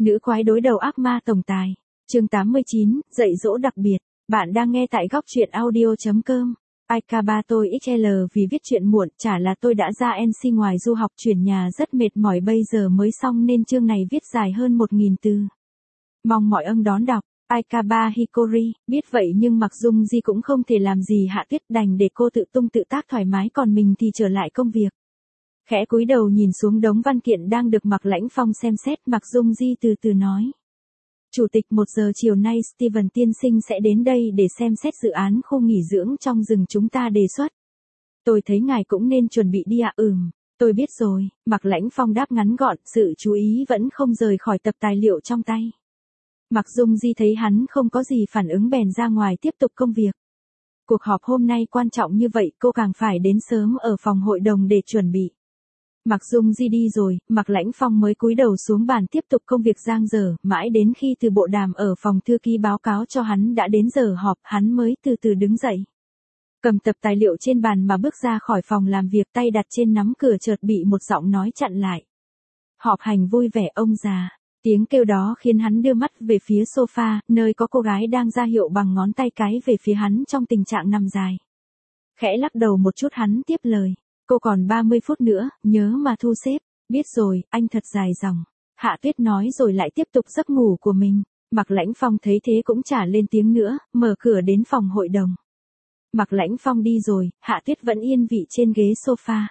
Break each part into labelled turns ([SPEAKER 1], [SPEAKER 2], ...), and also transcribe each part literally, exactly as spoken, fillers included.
[SPEAKER 1] Nữ quái đối đầu ác ma tổng tài. Chương tám mươi chín, dạy dỗ đặc biệt. Bạn đang nghe tại góc truyện audio chấm com. i ca ba tôi ích lờ vì viết chuyện muộn, chả là tôi đã ra en xê ngoài du học chuyển nhà rất mệt mỏi bây giờ mới xong nên chương này viết dài hơn một nghìn từ. Mong mọi ân đón đọc. i ca ba Hikori, biết vậy nhưng Mạc Dung Di cũng không thể làm gì Hạ Tuyết, đành để cô tự tung tự tác thoải mái còn mình thì trở lại công việc. Khẽ cúi đầu nhìn xuống đống văn kiện đang được Mạc Lãnh Phong xem xét, Mạc Dung Di từ từ nói. Chủ tịch, một giờ chiều nay Steven tiên sinh sẽ đến đây để xem xét dự án khu nghỉ dưỡng trong rừng chúng ta đề xuất. Tôi thấy ngài cũng nên chuẩn bị đi ạ. Ừm, tôi biết rồi, Mạc Lãnh Phong đáp ngắn gọn, sự chú ý vẫn không rời khỏi tập tài liệu trong tay. Mạc Dung Di thấy hắn không có gì phản ứng bèn ra ngoài tiếp tục công việc. Cuộc họp hôm nay quan trọng như vậy, cô càng phải đến sớm ở phòng hội đồng để chuẩn bị. Mạc Dung Di đi rồi, Mạc Lãnh Phong mới cúi đầu xuống bàn tiếp tục công việc giang dở, mãi đến khi từ bộ đàm ở phòng thư ký báo cáo cho hắn đã đến giờ họp, hắn mới từ từ đứng dậy. Cầm tập tài liệu trên bàn mà bước ra khỏi phòng làm việc, tay đặt trên nắm cửa chợt bị một giọng nói chặn lại. Họp hành vui vẻ ông già. Tiếng kêu đó khiến hắn đưa mắt về phía sofa, nơi có cô gái đang ra hiệu bằng ngón tay cái về phía hắn trong tình trạng nằm dài. Khẽ lắc đầu một chút hắn tiếp lời. Cô còn ba mươi phút nữa, nhớ mà thu xếp. Biết rồi, anh thật dài dòng. Hạ Tuyết nói rồi lại tiếp tục giấc ngủ của mình. Mạc Lãnh Phong thấy thế cũng chả lên tiếng nữa, mở cửa đến phòng hội đồng. Mạc Lãnh Phong đi rồi, Hạ Tuyết vẫn yên vị trên ghế sofa.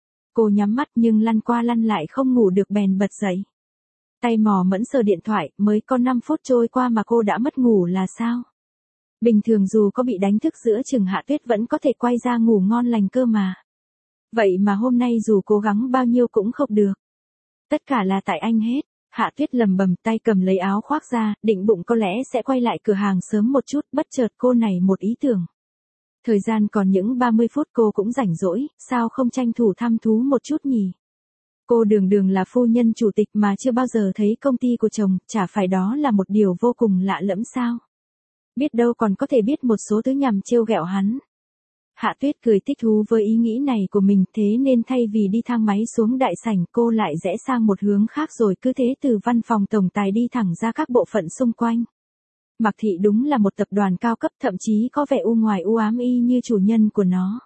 [SPEAKER 1] Cô nhắm mắt nhưng lăn qua lăn lại không ngủ được bèn bật dậy. Tay mò mẫn sờ điện thoại, mới có năm phút trôi qua mà cô đã mất ngủ là sao? Bình thường dù có bị đánh thức giữa chừng Hạ Tuyết vẫn có thể quay ra ngủ ngon lành cơ mà. Vậy mà hôm nay dù cố gắng bao nhiêu cũng không được. Tất cả là tại anh hết. Hạ Tuyết lầm bầm, tay cầm lấy áo khoác ra, định bụng có lẽ sẽ quay lại cửa hàng sớm một chút, bất chợt cô nảy một ý tưởng. Thời gian còn những ba mươi phút cô cũng rảnh rỗi, sao không tranh thủ thăm thú một chút nhỉ? Cô đường đường là phu nhân chủ tịch mà chưa bao giờ thấy công ty của chồng, chả phải đó là một điều vô cùng lạ lẫm sao? Biết đâu còn có thể biết một số thứ nhằm trêu ghẹo hắn. Hạ Tuyết cười thích thú với ý nghĩ này của mình, thế nên thay vì đi thang máy xuống đại sảnh, cô lại rẽ sang một hướng khác rồi cứ thế từ văn phòng tổng tài đi thẳng ra các bộ phận xung quanh. Mạc Thị đúng là một tập đoàn cao cấp, thậm chí có vẻ u ngoài u ám y như chủ nhân của nó.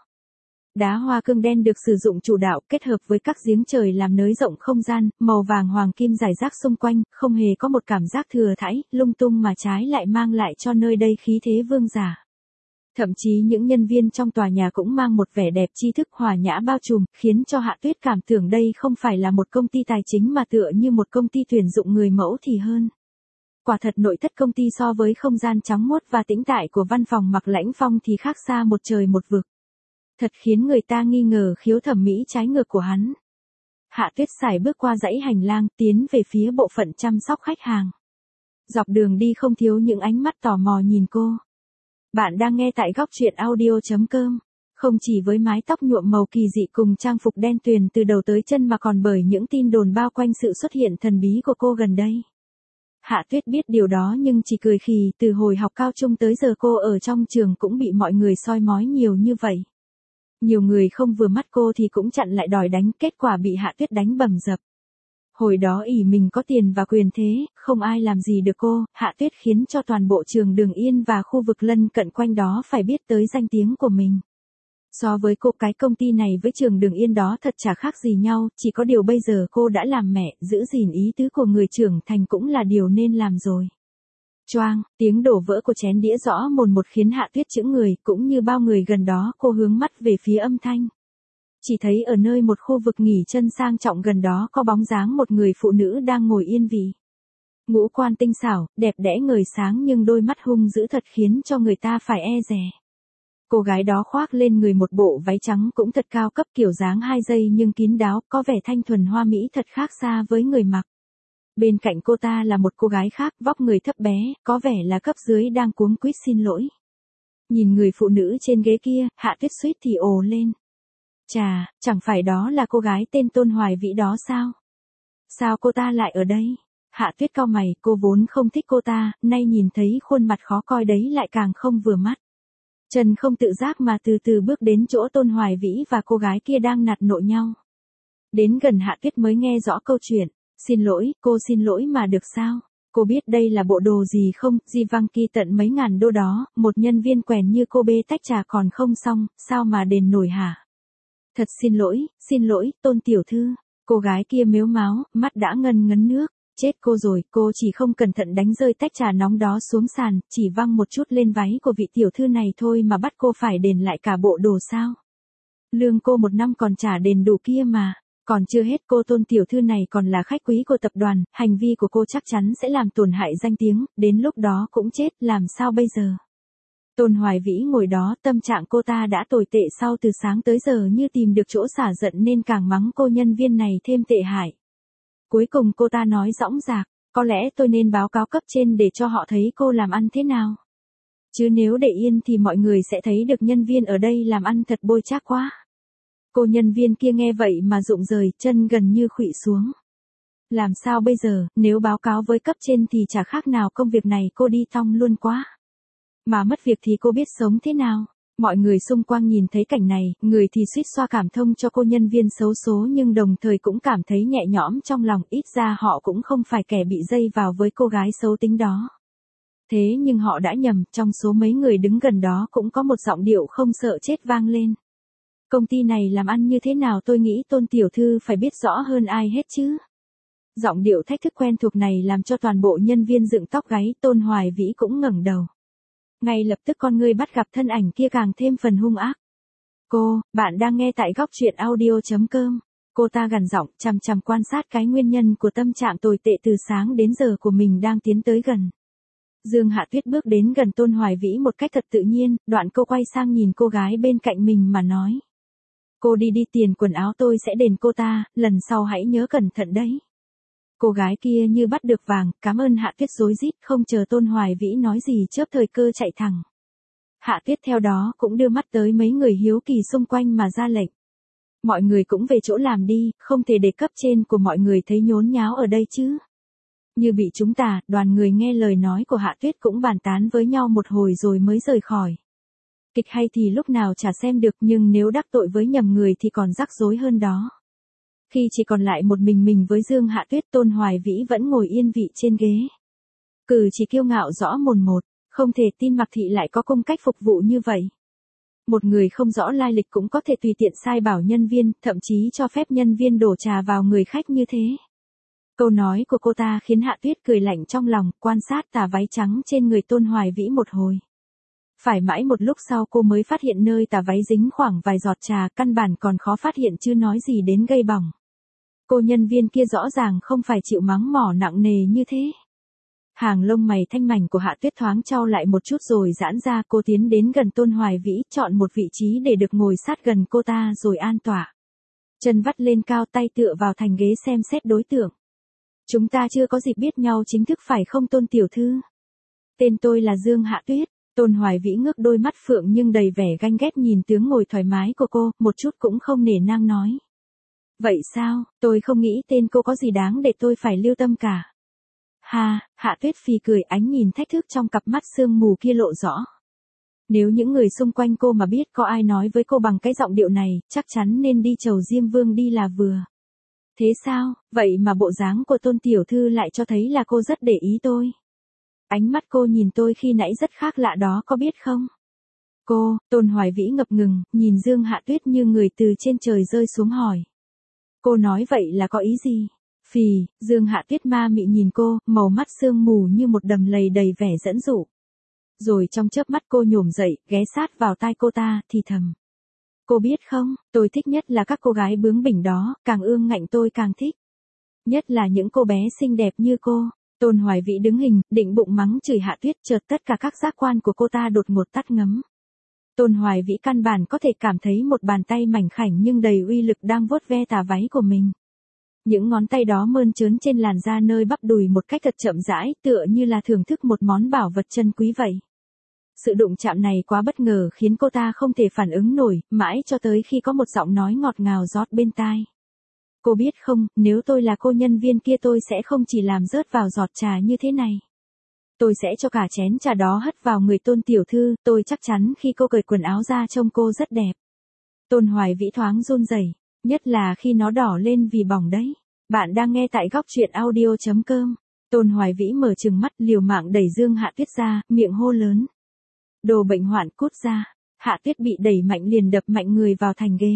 [SPEAKER 1] Đá hoa cương đen được sử dụng chủ đạo, kết hợp với các giếng trời làm nới rộng không gian, màu vàng hoàng kim rải rác xung quanh, không hề có một cảm giác thừa thãi, lung tung mà trái lại mang lại cho nơi đây khí thế vương giả. Thậm chí những nhân viên trong tòa nhà cũng mang một vẻ đẹp tri thức hòa nhã bao trùm, khiến cho Hạ Tuyết cảm tưởng đây không phải là một công ty tài chính mà tựa như một công ty tuyển dụng người mẫu thì hơn. Quả thật nội thất công ty so với không gian trắng muốt và tĩnh tại của văn phòng Mạc Lãnh Phong thì khác xa một trời một vực. Thật khiến người ta nghi ngờ khiếu thẩm mỹ trái ngược của hắn. Hạ Tuyết sải bước qua dãy hành lang, tiến về phía bộ phận chăm sóc khách hàng. Dọc đường đi không thiếu những ánh mắt tò mò nhìn cô. Bạn đang nghe tại góc truyện audio chấm com. Không chỉ với mái tóc nhuộm màu kỳ dị cùng trang phục đen tuyền từ đầu tới chân mà còn bởi những tin đồn bao quanh sự xuất hiện thần bí của cô gần đây. Hạ Tuyết biết điều đó nhưng chỉ cười khì, từ hồi học cao trung tới giờ cô ở trong trường cũng bị mọi người soi mói nhiều như vậy. Nhiều người không vừa mắt cô thì cũng chặn lại đòi đánh, kết quả bị Hạ Tuyết đánh bầm dập. Hồi đó ỷ mình có tiền và quyền thế, không ai làm gì được cô, Hạ Tuyết khiến cho toàn bộ trường Đường Yên và khu vực lân cận quanh đó phải biết tới danh tiếng của mình. So với cô, cái công ty này với trường Đường Yên đó thật chả khác gì nhau, chỉ có điều bây giờ cô đã làm mẹ, giữ gìn ý tứ của người trưởng thành cũng là điều nên làm rồi. Choang, tiếng đổ vỡ của chén đĩa rõ mồn một khiến Hạ Tuyết chững người, cũng như bao người gần đó cô hướng mắt về phía âm thanh. Chỉ thấy ở nơi một khu vực nghỉ chân sang trọng gần đó có bóng dáng một người phụ nữ đang ngồi yên vị. Ngũ quan tinh xảo, đẹp đẽ ngời sáng nhưng đôi mắt hung dữ thật khiến cho người ta phải e dè. Cô gái đó khoác lên người một bộ váy trắng cũng thật cao cấp, kiểu dáng hai giây nhưng kín đáo, có vẻ thanh thuần hoa mỹ thật khác xa với người mặc. Bên cạnh cô ta là một cô gái khác, vóc người thấp bé, có vẻ là cấp dưới đang cuống quýt xin lỗi. Nhìn người phụ nữ trên ghế kia, Hạ Tuyết suýt thì ồ lên. Chà, chẳng phải đó là cô gái tên Tôn Hoài Vĩ đó sao? Sao cô ta lại ở đây? Hạ Tuyết cau mày, cô vốn không thích cô ta, nay nhìn thấy khuôn mặt khó coi đấy lại càng không vừa mắt. Trần không tự giác mà từ từ bước đến chỗ Tôn Hoài Vĩ và cô gái kia đang nạt nộ nhau. Đến gần Hạ Tuyết mới nghe rõ câu chuyện. Xin lỗi, cô xin lỗi mà được sao? Cô biết đây là bộ đồ gì không? Givenchy tận mấy ngàn đô đó, một nhân viên quèn như cô bê tách trà còn không xong, sao mà đền nổi hả? Thật xin lỗi, xin lỗi, Tôn tiểu thư. Cô gái kia mếu máo, mắt đã ngân ngấn nước. Chết cô rồi, cô chỉ không cẩn thận đánh rơi tách trà nóng đó xuống sàn, chỉ văng một chút lên váy của vị tiểu thư này thôi mà bắt cô phải đền lại cả bộ đồ sao? Lương cô một năm còn trả đền đủ kia mà. Còn chưa hết, cô Tôn tiểu thư này còn là khách quý của tập đoàn, hành vi của cô chắc chắn sẽ làm tổn hại danh tiếng, đến lúc đó cũng chết, làm sao bây giờ? Tôn Hoài Vĩ ngồi đó, tâm trạng cô ta đã tồi tệ sau từ sáng tới giờ như tìm được chỗ xả giận nên càng mắng cô nhân viên này thêm tệ hại. Cuối cùng cô ta nói dõng dạc, có lẽ tôi nên báo cáo cấp trên để cho họ thấy cô làm ăn thế nào. Chứ nếu để yên thì mọi người sẽ thấy được nhân viên ở đây làm ăn thật bôi trác quá. Cô nhân viên kia nghe vậy mà rụng rời, chân gần như khuỵu xuống. Làm sao bây giờ, nếu báo cáo với cấp trên thì chả khác nào công việc này cô đi thong luôn quá. Mà mất việc thì cô biết sống thế nào? Mọi người xung quanh nhìn thấy cảnh này, người thì suýt xoa cảm thông cho cô nhân viên xấu số nhưng đồng thời cũng cảm thấy nhẹ nhõm trong lòng, ít ra họ cũng không phải kẻ bị dây vào với cô gái xấu tính đó. Thế nhưng họ đã nhầm, trong số mấy người đứng gần đó cũng có một giọng điệu không sợ chết vang lên. Công ty này làm ăn như thế nào tôi nghĩ Tôn tiểu thư phải biết rõ hơn ai hết chứ. Giọng điệu thách thức quen thuộc này làm cho toàn bộ nhân viên dựng tóc gáy, Tôn Hoài Vĩ cũng ngẩng đầu. Ngay lập tức con ngươi bắt gặp thân ảnh kia càng thêm phần hung ác. Cô, bạn đang nghe tại góc truyện audio chấm com. Cô ta gằn giọng, chằm chằm quan sát cái nguyên nhân của tâm trạng tồi tệ từ sáng đến giờ của mình đang tiến tới gần. Dương Hạ Tuyết bước đến gần Tôn Hoài Vĩ một cách thật tự nhiên, đoạn cô quay sang nhìn cô gái bên cạnh mình mà nói. Cô đi đi, tiền quần áo tôi sẽ đền cô ta, lần sau hãy nhớ cẩn thận đấy. Cô gái kia như bắt được vàng, cảm ơn Hạ Tuyết rối rít, không chờ Tôn Hoài Vĩ nói gì chớp thời cơ chạy thẳng. Hạ Tuyết theo đó cũng đưa mắt tới mấy người hiếu kỳ xung quanh mà ra lệnh. Mọi người cũng về chỗ làm đi, không thể để cấp trên của mọi người thấy nhốn nháo ở đây chứ. Như bị trúng tà, đoàn người nghe lời nói của Hạ Tuyết cũng bàn tán với nhau một hồi rồi mới rời khỏi. Kịch hay thì lúc nào chả xem được nhưng nếu đắc tội với nhầm người thì còn rắc rối hơn đó. Khi chỉ còn lại một mình mình với Dương Hạ Tuyết, Tôn Hoài Vĩ vẫn ngồi yên vị trên ghế. Cử chỉ kiêu ngạo rõ mồn một, không thể tin Mạc Thị lại có cung cách phục vụ như vậy. Một người không rõ lai lịch cũng có thể tùy tiện sai bảo nhân viên, thậm chí cho phép nhân viên đổ trà vào người khách như thế. Câu nói của cô ta khiến Hạ Tuyết cười lạnh trong lòng, quan sát tà váy trắng trên người Tôn Hoài Vĩ một hồi. Phải mãi một lúc sau cô mới phát hiện nơi tà váy dính khoảng vài giọt trà, căn bản còn khó phát hiện chứ nói gì đến gây bỏng. Cô nhân viên kia rõ ràng không phải chịu mắng mỏ nặng nề như thế. Hàng lông mày thanh mảnh của Hạ Tuyết thoáng chau lại một chút rồi giãn ra, cô tiến đến gần Tôn Hoài Vĩ, chọn một vị trí để được ngồi sát gần cô ta rồi an tọa. Chân vắt lên cao, tay tựa vào thành ghế xem xét đối tượng. Chúng ta chưa có dịp biết nhau chính thức phải không Tôn tiểu thư? Tên tôi là Dương Hạ Tuyết. Tôn Hoài Vĩ ngước đôi mắt phượng nhưng đầy vẻ ganh ghét nhìn tướng ngồi thoải mái của cô, một chút cũng không nể nang nói. Vậy sao, tôi không nghĩ tên cô có gì đáng để tôi phải lưu tâm cả. Ha, Hạ Tuyết phì cười, ánh nhìn thách thức trong cặp mắt sương mù kia lộ rõ. Nếu những người xung quanh cô mà biết có ai nói với cô bằng cái giọng điệu này, chắc chắn nên đi chầu Diêm Vương đi là vừa. Thế sao, vậy mà bộ dáng của Tôn tiểu thư lại cho thấy là cô rất để ý tôi. Ánh mắt cô nhìn tôi khi nãy rất khác lạ đó có biết không? Cô, Tôn Hoài Vĩ ngập ngừng, nhìn Dương Hạ Tuyết như người từ trên trời rơi xuống hỏi. Cô nói vậy là có ý gì? Phì, Dương Hạ Tuyết ma mị nhìn cô, màu mắt sương mù như một đầm lầy đầy vẻ dẫn dụ. Rồi trong chớp mắt cô nhổm dậy, ghé sát vào tai cô ta, thì thầm. Cô biết không, tôi thích nhất là các cô gái bướng bỉnh đó, càng ương ngạnh tôi càng thích. Nhất là những cô bé xinh đẹp như cô. Tôn Hoài Vĩ đứng hình, định bụng mắng chửi Hạ Tuyết, chợt tất cả các giác quan của cô ta đột ngột tắt ngấm. Tôn Hoài Vĩ căn bản có thể cảm thấy một bàn tay mảnh khảnh nhưng đầy uy lực đang vuốt ve tà váy của mình. Những ngón tay đó mơn trớn trên làn da nơi bắp đùi một cách thật chậm rãi, tựa như là thưởng thức một món bảo vật chân quý vậy. Sự đụng chạm này quá bất ngờ khiến cô ta không thể phản ứng nổi, mãi cho tới khi có một giọng nói ngọt ngào rót bên tai. Cô biết không, nếu tôi là cô nhân viên kia tôi sẽ không chỉ làm rớt vào giọt trà như thế này. Tôi sẽ cho cả chén trà đó hất vào người Tôn tiểu thư, tôi chắc chắn khi cô cởi quần áo ra trông cô rất đẹp. Tôn Hoài Vĩ thoáng run rẩy, nhất là khi nó đỏ lên vì bỏng đấy. Bạn đang nghe tại góc truyện audio chấm com. Tôn Hoài Vĩ mở trừng mắt liều mạng đẩy Dương Hạ Tuyết ra, miệng hô lớn. Đồ bệnh hoạn cút ra. Hạ Tuyết bị đẩy mạnh liền đập mạnh người vào thành ghế.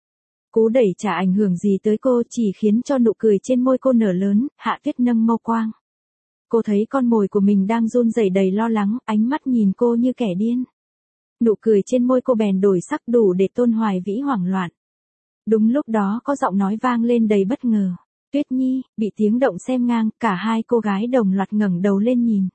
[SPEAKER 1] Cú đẩy chả ảnh hưởng gì tới cô, chỉ khiến cho nụ cười trên môi cô nở lớn. Hạ Tuyết nâng mâu quang. Cô thấy con mồi của mình đang run rẩy đầy lo lắng, ánh mắt nhìn cô như kẻ điên. Nụ cười trên môi cô bèn đổi sắc đủ để Tôn Hoài Vĩ hoảng loạn. Đúng lúc đó có giọng nói vang lên đầy bất ngờ. Tuyết Nhi, bị tiếng động xem ngang, cả hai cô gái đồng loạt ngẩng đầu lên nhìn.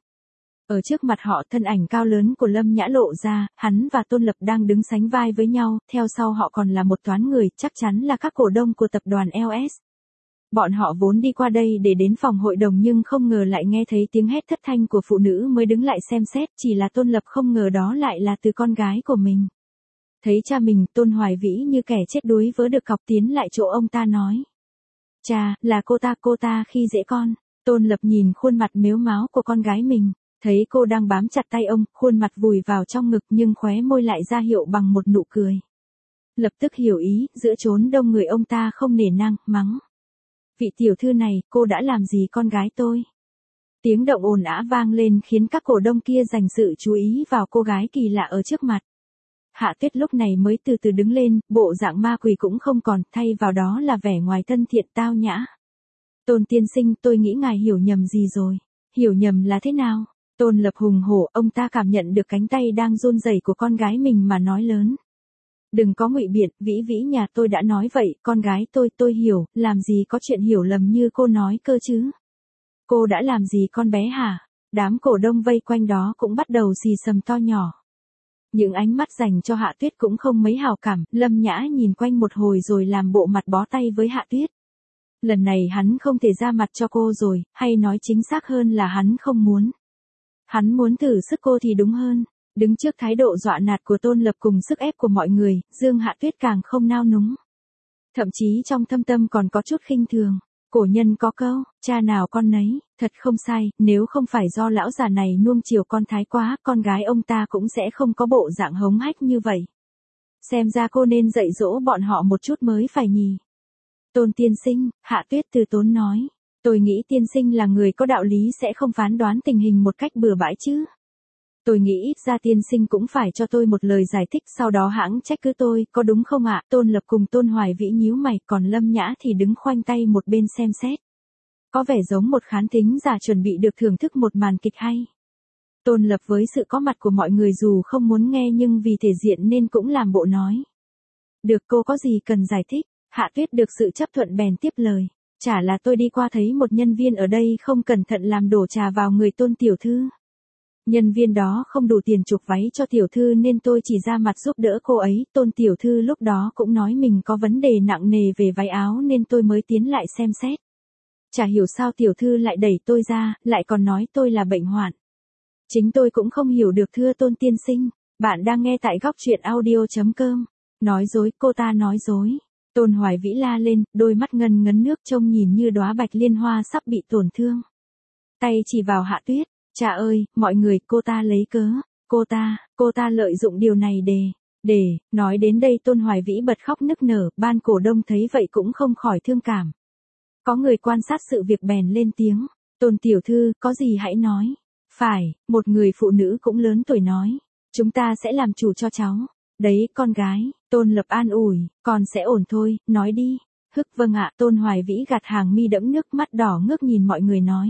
[SPEAKER 1] Ở trước mặt họ thân ảnh cao lớn của Lâm Nhã lộ ra, hắn và Tôn Lập đang đứng sánh vai với nhau, theo sau họ còn là một toán người, chắc chắn là các cổ đông của tập đoàn lờ ét. Bọn họ vốn đi qua đây để đến phòng hội đồng nhưng không ngờ lại nghe thấy tiếng hét thất thanh của phụ nữ mới đứng lại xem xét, chỉ là Tôn Lập không ngờ đó lại là từ con gái của mình. Thấy cha mình, Tôn Hoài Vĩ như kẻ chết đuối vớ được cọc tiến lại chỗ ông ta nói. Cha, là cô ta, cô ta khi dễ con. Tôn Lập nhìn khuôn mặt mếu máo của con gái mình, thấy cô đang bám chặt tay ông, khuôn mặt vùi vào trong ngực nhưng khóe môi lại ra hiệu bằng một nụ cười. Lập tức hiểu ý, giữa chốn đông người ông ta không nể nang, mắng. Vị tiểu thư này, cô đã làm gì con gái tôi? Tiếng động ồn ào vang lên khiến các cổ đông kia dành sự chú ý vào cô gái kỳ lạ ở trước mặt. Hạ Tuyết lúc này mới từ từ đứng lên, bộ dạng ma quỷ cũng không còn, thay vào đó là vẻ ngoài thân thiện tao nhã. Tôn tiên sinh, tôi nghĩ ngài hiểu nhầm gì rồi. Hiểu nhầm là thế nào? Tôn Lập hùng hổ, ông ta cảm nhận được cánh tay đang run rẩy của con gái mình mà nói lớn. Đừng có ngụy biện, Vĩ Vĩ nhà tôi đã nói vậy, con gái tôi, tôi hiểu, làm gì có chuyện hiểu lầm như cô nói cơ chứ. Cô đã làm gì con bé hả? Đám cổ đông vây quanh đó cũng bắt đầu xì xầm to nhỏ. Những ánh mắt dành cho Hạ Tuyết cũng không mấy hào cảm, Lâm Nhã nhìn quanh một hồi rồi làm bộ mặt bó tay với Hạ Tuyết. Lần này hắn không thể ra mặt cho cô rồi, hay nói chính xác hơn là hắn không muốn. Hắn muốn thử sức cô thì đúng hơn. Đứng trước thái độ dọa nạt của Tôn Lập cùng sức ép của mọi người, Dương Hạ Tuyết càng không nao núng. Thậm chí trong thâm tâm còn có chút khinh thường. Cổ nhân có câu, cha nào con nấy, thật không sai, nếu không phải do lão già này nuông chiều con thái quá, con gái ông ta cũng sẽ không có bộ dạng hống hách như vậy. Xem ra cô nên dạy dỗ bọn họ một chút mới phải nhỉ. Tôn tiên sinh, Hạ Tuyết từ tốn nói, tôi nghĩ tiên sinh là người có đạo lý sẽ không phán đoán tình hình một cách bừa bãi chứ. Tôi nghĩ ít ra tiên sinh cũng phải cho tôi một lời giải thích, sau đó hãng trách cứ tôi, có đúng không ạ? Tôn Lập cùng Tôn Hoài Vĩ nhíu mày, còn Lâm Nhã thì đứng khoanh tay một bên xem xét. Có vẻ giống một khán thính giả chuẩn bị được thưởng thức một màn kịch hay. Tôn Lập với sự có mặt của mọi người dù không muốn nghe nhưng vì thể diện nên cũng làm bộ nói. Được, cô có gì cần giải thích? Hạ Tuyết được sự chấp thuận bèn tiếp lời. Chả là tôi đi qua thấy một nhân viên ở đây không cẩn thận làm đổ trà vào người Tôn tiểu thư. Nhân viên đó không đủ tiền chuộc váy cho tiểu thư nên tôi chỉ ra mặt giúp đỡ cô ấy. Tôn tiểu thư lúc đó cũng nói mình có vấn đề nặng nề về váy áo nên tôi mới tiến lại xem xét. Chả hiểu sao tiểu thư lại đẩy tôi ra, lại còn nói tôi là bệnh hoạn. Chính tôi cũng không hiểu được thưa Tôn tiên sinh. Bạn đang nghe tại góc truyện audio chấm com. Nói dối, cô ta nói dối. Tôn Hoài Vĩ la lên, đôi mắt ngân ngấn nước trông nhìn như đóa bạch liên hoa sắp bị tổn thương. Tay chỉ vào Hạ Tuyết. Cha ơi, mọi người, cô ta lấy cớ, cô ta, cô ta lợi dụng điều này để, để, nói đến đây Tôn Hoài Vĩ bật khóc nức nở, ban cổ đông thấy vậy cũng không khỏi thương cảm. Có người quan sát sự việc bèn lên tiếng, Tôn tiểu thư, có gì hãy nói. Phải, một người phụ nữ cũng lớn tuổi nói, chúng ta sẽ làm chủ cho cháu. Đấy, con gái, Tôn Lập an ủi, con sẽ ổn thôi, nói đi. Hức vâng ạ, Tôn Hoài Vĩ gạt hàng mi đẫm nước mắt đỏ ngước nhìn mọi người nói.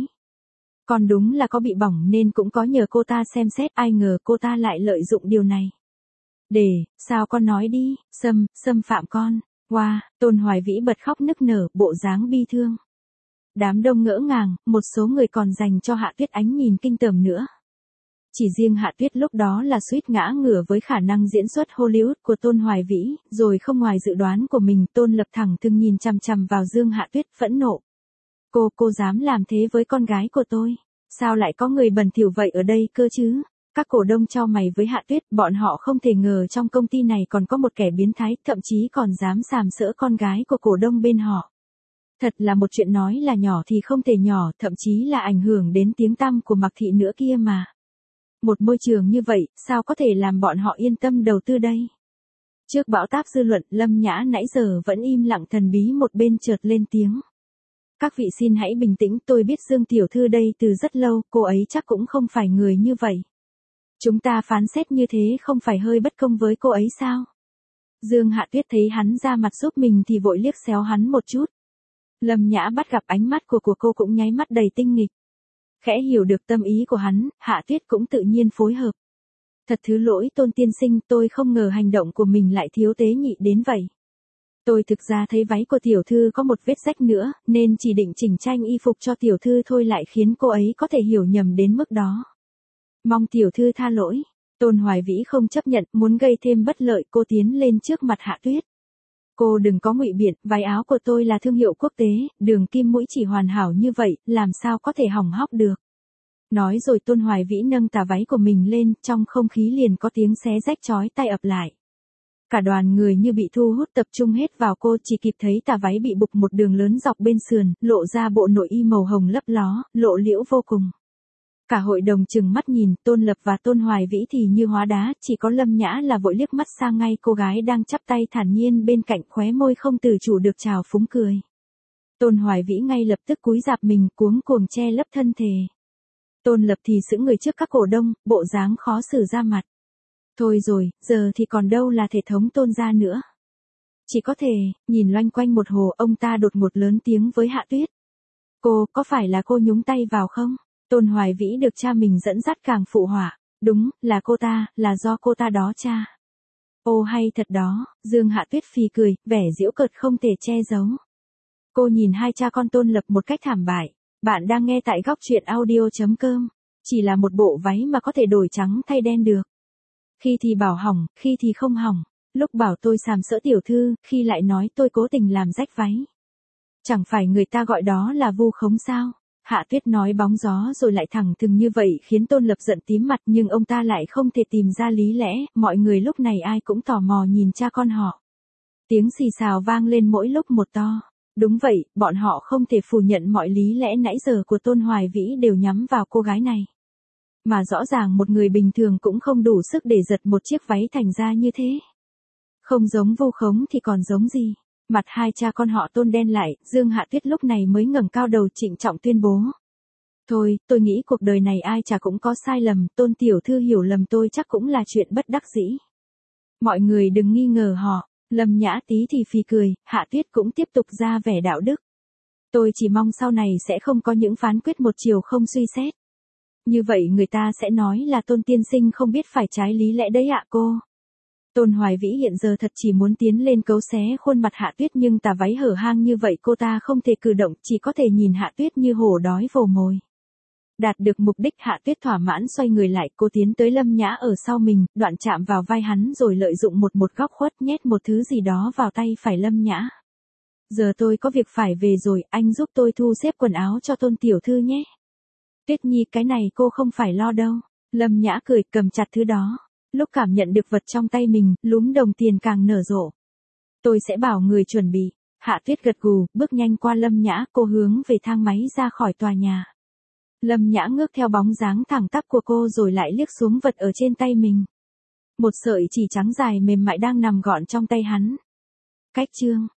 [SPEAKER 1] Con đúng là có bị bỏng nên cũng có nhờ cô ta xem xét, ai ngờ cô ta lại lợi dụng điều này. Để, sao con nói đi, xâm, xâm phạm con. Wow, Tôn Hoài Vĩ bật khóc nức nở, bộ dáng bi thương. Đám đông ngỡ ngàng, một số người còn dành cho Hạ Tuyết ánh nhìn kinh tởm nữa. Chỉ riêng Hạ Tuyết lúc đó là suýt ngã ngửa với khả năng diễn xuất Hollywood của Tôn Hoài Vĩ, rồi không ngoài dự đoán của mình, Tôn Lập thẳng thừng nhìn chằm chằm vào Dương Hạ Tuyết phẫn nộ. Cô, cô dám làm thế với con gái của tôi? Sao lại có người bẩn thỉu vậy ở đây cơ chứ? Các cổ đông chau mày với Hạ Tuyết, bọn họ không thể ngờ trong công ty này còn có một kẻ biến thái, thậm chí còn dám sàm sỡ con gái của cổ đông bên họ. Thật là một chuyện nói là nhỏ thì không thể nhỏ, thậm chí là ảnh hưởng đến tiếng tăm của Mạc Thị nữa kia mà. Một môi trường như vậy, sao có thể làm bọn họ yên tâm đầu tư đây? Trước bão táp dư luận, Lâm Nhã nãy giờ vẫn im lặng thần bí một bên chợt lên tiếng. Các vị xin hãy bình tĩnh, tôi biết Dương tiểu thư đây từ rất lâu, cô ấy chắc cũng không phải người như vậy. Chúng ta phán xét như thế không phải hơi bất công với cô ấy sao? Dương Hạ Tuyết thấy hắn ra mặt giúp mình thì vội liếc xéo hắn một chút. Lâm Nhã bắt gặp ánh mắt của của cô cũng nháy mắt đầy tinh nghịch. Khẽ hiểu được tâm ý của hắn, Hạ Tuyết cũng tự nhiên phối hợp. Thật thứ lỗi Tôn tiên sinh, tôi không ngờ hành động của mình lại thiếu tế nhị đến vậy. Tôi thực ra thấy váy của tiểu thư có một vết rách nữa, nên chỉ định chỉnh trang y phục cho tiểu thư thôi lại khiến cô ấy có thể hiểu nhầm đến mức đó. Mong tiểu thư tha lỗi. Tôn Hoài Vĩ không chấp nhận, muốn gây thêm bất lợi, cô tiến lên trước mặt Hạ Tuyết. Cô đừng có ngụy biện, váy áo của tôi là thương hiệu quốc tế, đường kim mũi chỉ hoàn hảo như vậy, làm sao có thể hỏng hóc được. Nói rồi Tôn Hoài Vĩ nâng tà váy của mình lên, trong không khí liền có tiếng xé rách chói tai ập lại. Cả đoàn người như bị thu hút tập trung hết vào cô, chỉ kịp thấy tà váy bị bục một đường lớn dọc bên sườn, lộ ra bộ nội y màu hồng lấp ló, lộ liễu vô cùng. Cả hội đồng chừng mắt nhìn, Tôn Lập và Tôn Hoài Vĩ thì như hóa đá, chỉ có Lâm Nhã là vội liếc mắt sang ngay cô gái đang chắp tay thản nhiên bên cạnh, khóe môi không tự chủ được trào phúng cười. Tôn Hoài Vĩ ngay lập tức cúi rạp mình cuống cuồng che lấp thân thể. Tôn Lập thì sững người trước các cổ đông, bộ dáng khó xử ra mặt. Thôi rồi, giờ thì còn đâu là thể thống Tôn gia nữa. Chỉ có thể, nhìn loanh quanh một hồ, ông ta đột ngột lớn tiếng với Hạ Tuyết. Cô, có phải là cô nhúng tay vào không? Tôn Hoài Vĩ được cha mình dẫn dắt càng phụ họa. Đúng, là cô ta, là do cô ta đó cha. Ô hay thật đó, Dương Hạ Tuyết phì cười, vẻ giễu cợt không thể che giấu. Cô nhìn hai cha con Tôn Lập một cách thảm bại. Bạn đang nghe tại góc truyện audio chấm com. Chỉ là một bộ váy mà có thể đổi trắng thay đen được. Khi thì bảo hỏng, khi thì không hỏng. Lúc bảo tôi sàm sỡ tiểu thư, khi lại nói tôi cố tình làm rách váy. Chẳng phải người ta gọi đó là vu khống sao? Hạ Tuyết nói bóng gió rồi lại thẳng thừng như vậy khiến Tôn Lập giận tím mặt, nhưng ông ta lại không thể tìm ra lý lẽ, mọi người lúc này ai cũng tò mò nhìn cha con họ. Tiếng xì xào vang lên mỗi lúc một to. Đúng vậy, bọn họ không thể phủ nhận mọi lý lẽ nãy giờ của Tôn Hoài Vĩ đều nhắm vào cô gái này. Mà rõ ràng một người bình thường cũng không đủ sức để giật một chiếc váy thành ra như thế. Không giống vu khống thì còn giống gì? Mặt hai cha con họ Tôn đen lại, Dương Hạ Tuyết lúc này mới ngẩng cao đầu trịnh trọng tuyên bố. Thôi, tôi nghĩ cuộc đời này ai chả cũng có sai lầm, Tôn tiểu thư hiểu lầm tôi chắc cũng là chuyện bất đắc dĩ. Mọi người đừng nghi ngờ họ. Lâm Nhã tí thì phì cười, Hạ Tuyết cũng tiếp tục ra vẻ đạo đức. Tôi chỉ mong sau này sẽ không có những phán quyết một chiều không suy xét. Như vậy người ta sẽ nói là Tôn tiên sinh không biết phải trái lý lẽ đấy ạ cô. Tôn Hoài Vĩ hiện giờ thật chỉ muốn tiến lên cấu xé khuôn mặt Hạ Tuyết, nhưng tà váy hở hang như vậy cô ta không thể cử động, chỉ có thể nhìn Hạ Tuyết như hổ đói vồ mồi. Đạt được mục đích, Hạ Tuyết thỏa mãn xoay người lại, cô tiến tới Lâm Nhã ở sau mình, đoạn chạm vào vai hắn rồi lợi dụng một một góc khuất nhét một thứ gì đó vào tay phải Lâm Nhã. Giờ tôi có việc phải về rồi, anh giúp tôi thu xếp quần áo cho Tôn tiểu thư nhé. Tuyết Nhi, cái này cô không phải lo đâu. Lâm Nhã cười, cầm chặt thứ đó. Lúc cảm nhận được vật trong tay mình, lúm đồng tiền càng nở rộ. Tôi sẽ bảo người chuẩn bị. Hạ Tuyết gật gù, bước nhanh qua Lâm Nhã, cô hướng về thang máy ra khỏi tòa nhà. Lâm Nhã ngước theo bóng dáng thẳng tắp của cô rồi lại liếc xuống vật ở trên tay mình. Một sợi chỉ trắng dài mềm mại đang nằm gọn trong tay hắn. Cách chương.